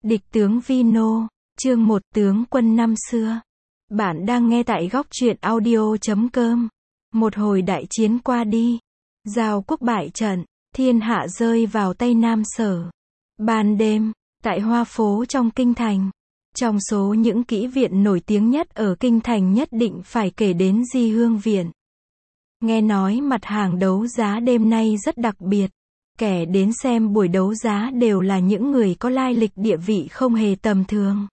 Địch tướng Vino, chương 1 tướng quân năm xưa. Bạn đang nghe tại góc truyện audio.com. Một hồi đại chiến qua đi, Giao quốc bại trận, thiên hạ rơi vào tay Nam Sở. Ban đêm, tại hoa phố trong kinh thành, trong số những kỹ viện nổi tiếng nhất ở kinh thành nhất định phải kể đến Di Hương Viện. Nghe nói mặt hàng đấu giá đêm nay rất đặc biệt. Kẻ đến xem buổi đấu giá đều là những người có lai lịch địa vị không hề tầm thường.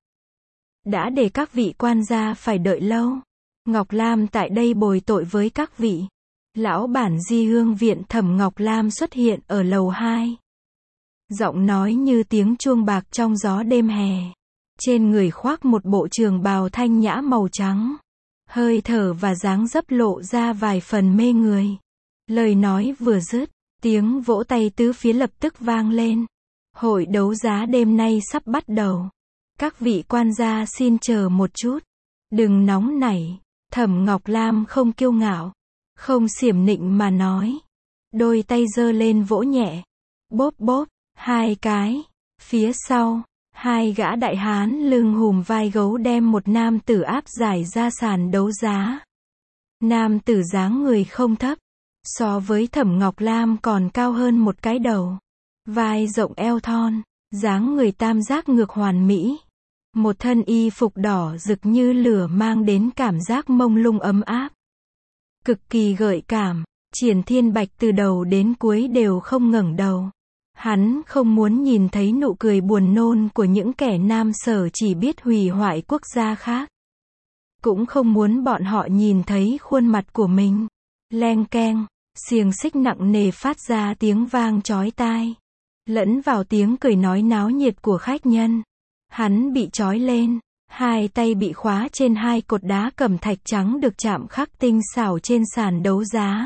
Đã để các vị quan gia phải đợi lâu. Ngọc Lam tại đây bồi tội với các vị. Lão bản Di Hương Viện Thẩm Ngọc Lam xuất hiện ở lầu 2. Giọng nói như tiếng chuông bạc trong gió đêm hè. Trên người khoác một bộ trường bào thanh nhã màu trắng. Hơi thở và dáng dấp lộ ra vài phần mê người. Lời nói vừa dứt, tiếng vỗ tay tứ phía lập tức vang lên. Hội đấu giá đêm nay sắp bắt đầu. Các vị quan gia xin chờ một chút. Đừng nóng nảy. Thẩm Ngọc Lam không kiêu ngạo, không xiểm nịnh mà nói. Đôi tay giơ lên vỗ nhẹ. Bóp bóp, hai cái. Phía sau, hai gã đại hán lưng hùm vai gấu đem một nam tử áp giải ra sàn đấu giá. Nam tử dáng người không thấp. So với Thẩm Ngọc Lam còn cao hơn một cái đầu. Vai rộng eo thon, dáng người tam giác ngược hoàn mỹ. Một thân y phục đỏ rực như lửa mang đến cảm giác mông lung ấm áp. Cực kỳ gợi cảm, Triển Thiên Bạch từ đầu đến cuối đều không ngẩng đầu. Hắn không muốn nhìn thấy nụ cười buồn nôn của những kẻ Nam Sở chỉ biết hủy hoại quốc gia khác. Cũng không muốn bọn họ nhìn thấy khuôn mặt của mình. Leng keng. Xiềng xích nặng nề phát ra tiếng vang chói tai. Lẫn vào tiếng cười nói náo nhiệt của khách nhân. Hắn bị trói lên. Hai tay bị khóa trên hai cột đá cẩm thạch trắng được chạm khắc tinh xảo trên sàn đấu giá.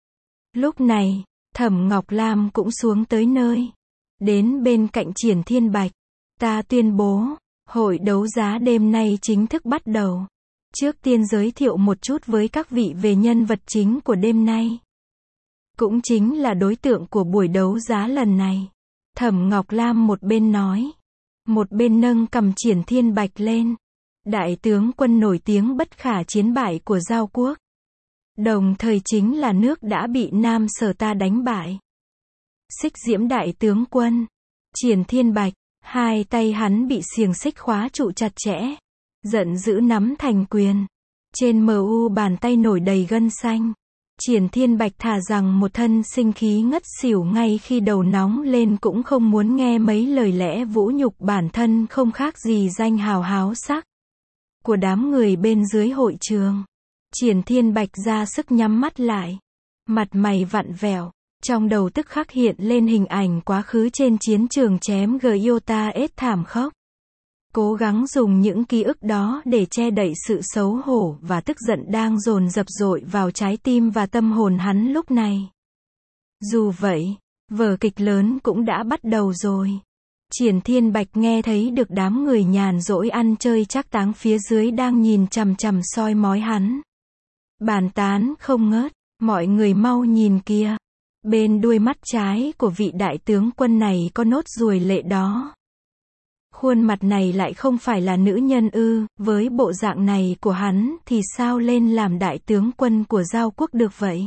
Lúc này, Thẩm Ngọc Lam cũng xuống tới nơi. Đến bên cạnh Triển Thiên Bạch. Ta tuyên bố, hội đấu giá đêm nay chính thức bắt đầu. Trước tiên giới thiệu một chút với các vị về nhân vật chính của đêm nay. Cũng chính là đối tượng của buổi đấu giá lần này. Thẩm Ngọc Lam một bên nói, một bên nâng cầm Triển Thiên Bạch lên. Đại tướng quân nổi tiếng bất khả chiến bại của Giao quốc. Đồng thời chính là nước đã bị Nam Sở ta đánh bại. Xích diễm đại tướng quân. Triển Thiên Bạch, hai tay hắn bị xiềng xích khóa trụ chặt chẽ. Giận dữ nắm thành quyền. Trên mu bàn tay nổi đầy gân xanh. Triển Thiên Bạch thà rằng một thân sinh khí ngất xỉu ngay khi đầu nóng lên cũng không muốn nghe mấy lời lẽ vũ nhục bản thân không khác gì danh hào háo sắc của đám người bên dưới hội trường. Triển Thiên Bạch ra sức nhắm mắt lại. Mặt mày vặn vẹo. Trong đầu tức khắc hiện lên hình ảnh quá khứ trên chiến trường chém Giota S thảm khốc. Cố gắng dùng những ký ức đó để che đậy sự xấu hổ và tức giận đang dồn dập dội vào trái tim và tâm hồn hắn lúc này. Dù vậy, vở kịch lớn cũng đã bắt đầu rồi. Triển Thiên Bạch nghe thấy được đám người nhàn rỗi ăn chơi trác táng phía dưới đang nhìn chằm chằm soi mói hắn. Bàn tán không ngớt, mọi người mau nhìn kìa. Bên đuôi mắt trái của vị đại tướng quân này có nốt ruồi lệ đó. Khuôn mặt này lại không phải là nữ nhân ư, với bộ dạng này của hắn thì sao lên làm đại tướng quân của Giao quốc được vậy?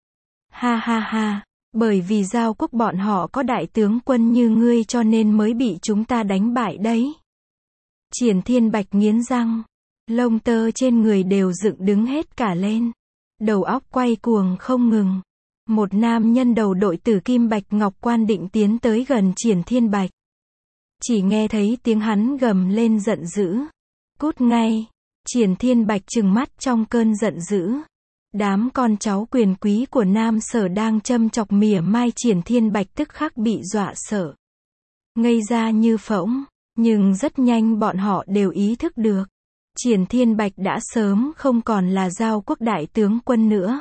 Ha ha ha, bởi vì Giao quốc bọn họ có đại tướng quân như ngươi cho nên mới bị chúng ta đánh bại đấy. Triển Thiên Bạch nghiến răng, lông tơ trên người đều dựng đứng hết cả lên. Đầu óc quay cuồng không ngừng. Một nam nhân đầu đội tử kim bạch ngọc quan định tiến tới gần Triển Thiên Bạch. Chỉ nghe thấy tiếng hắn gầm lên giận dữ. Cút ngay. Triển Thiên Bạch trừng mắt trong cơn giận dữ. Đám con cháu quyền quý của Nam Sở đang châm chọc mỉa mai Triển Thiên Bạch tức khắc bị dọa sợ. Ngây ra như phỗng. Nhưng rất nhanh bọn họ đều ý thức được. Triển Thiên Bạch đã sớm không còn là Giao quốc đại tướng quân nữa.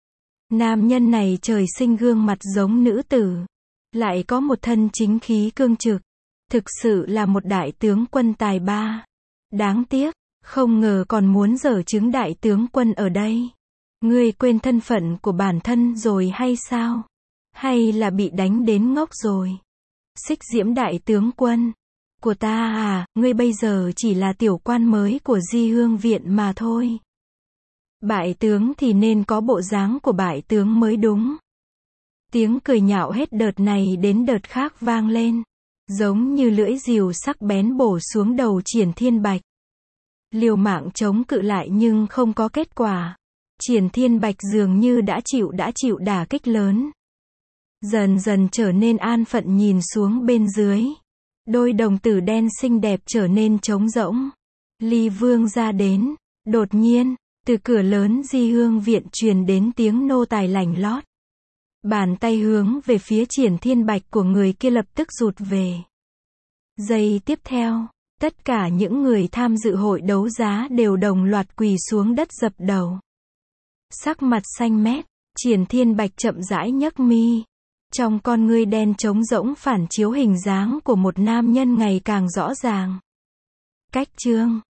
Nam nhân này trời sinh gương mặt giống nữ tử. Lại có một thân chính khí cương trực. Thực sự là một đại tướng quân tài ba. Đáng tiếc, không ngờ còn muốn giở chứng đại tướng quân ở đây. Ngươi quên thân phận của bản thân rồi hay sao? Hay là bị đánh đến ngốc rồi? Xích diễm đại tướng quân. của ta à, ngươi bây giờ chỉ là tiểu quan mới của Di Hương Viện mà thôi. Bại tướng thì nên có bộ dáng của bại tướng mới đúng. Tiếng cười nhạo hết đợt này đến đợt khác vang lên, giống như lưỡi rìu sắc bén bổ xuống đầu Triển Thiên Bạch. Liều mạng chống cự lại nhưng không có kết quả. Triển Thiên Bạch dường như đã chịu đả kích lớn. Dần dần trở nên an phận nhìn xuống bên dưới. Đôi đồng tử đen xinh đẹp trở nên trống rỗng. Ly Vương ra đến. Đột nhiên, từ cửa lớn Di Hương Viện truyền đến tiếng nô tài lành lót. Bàn tay hướng về phía Triển Thiên Bạch của người kia lập tức rụt về. Giây tiếp theo, tất cả những người tham dự hội đấu giá đều đồng loạt quỳ xuống đất dập đầu. Sắc mặt xanh mét, Triển Thiên Bạch chậm rãi nhấc mi. Trong con ngươi đen trống rỗng phản chiếu hình dáng của một nam nhân ngày càng rõ ràng. Cách chương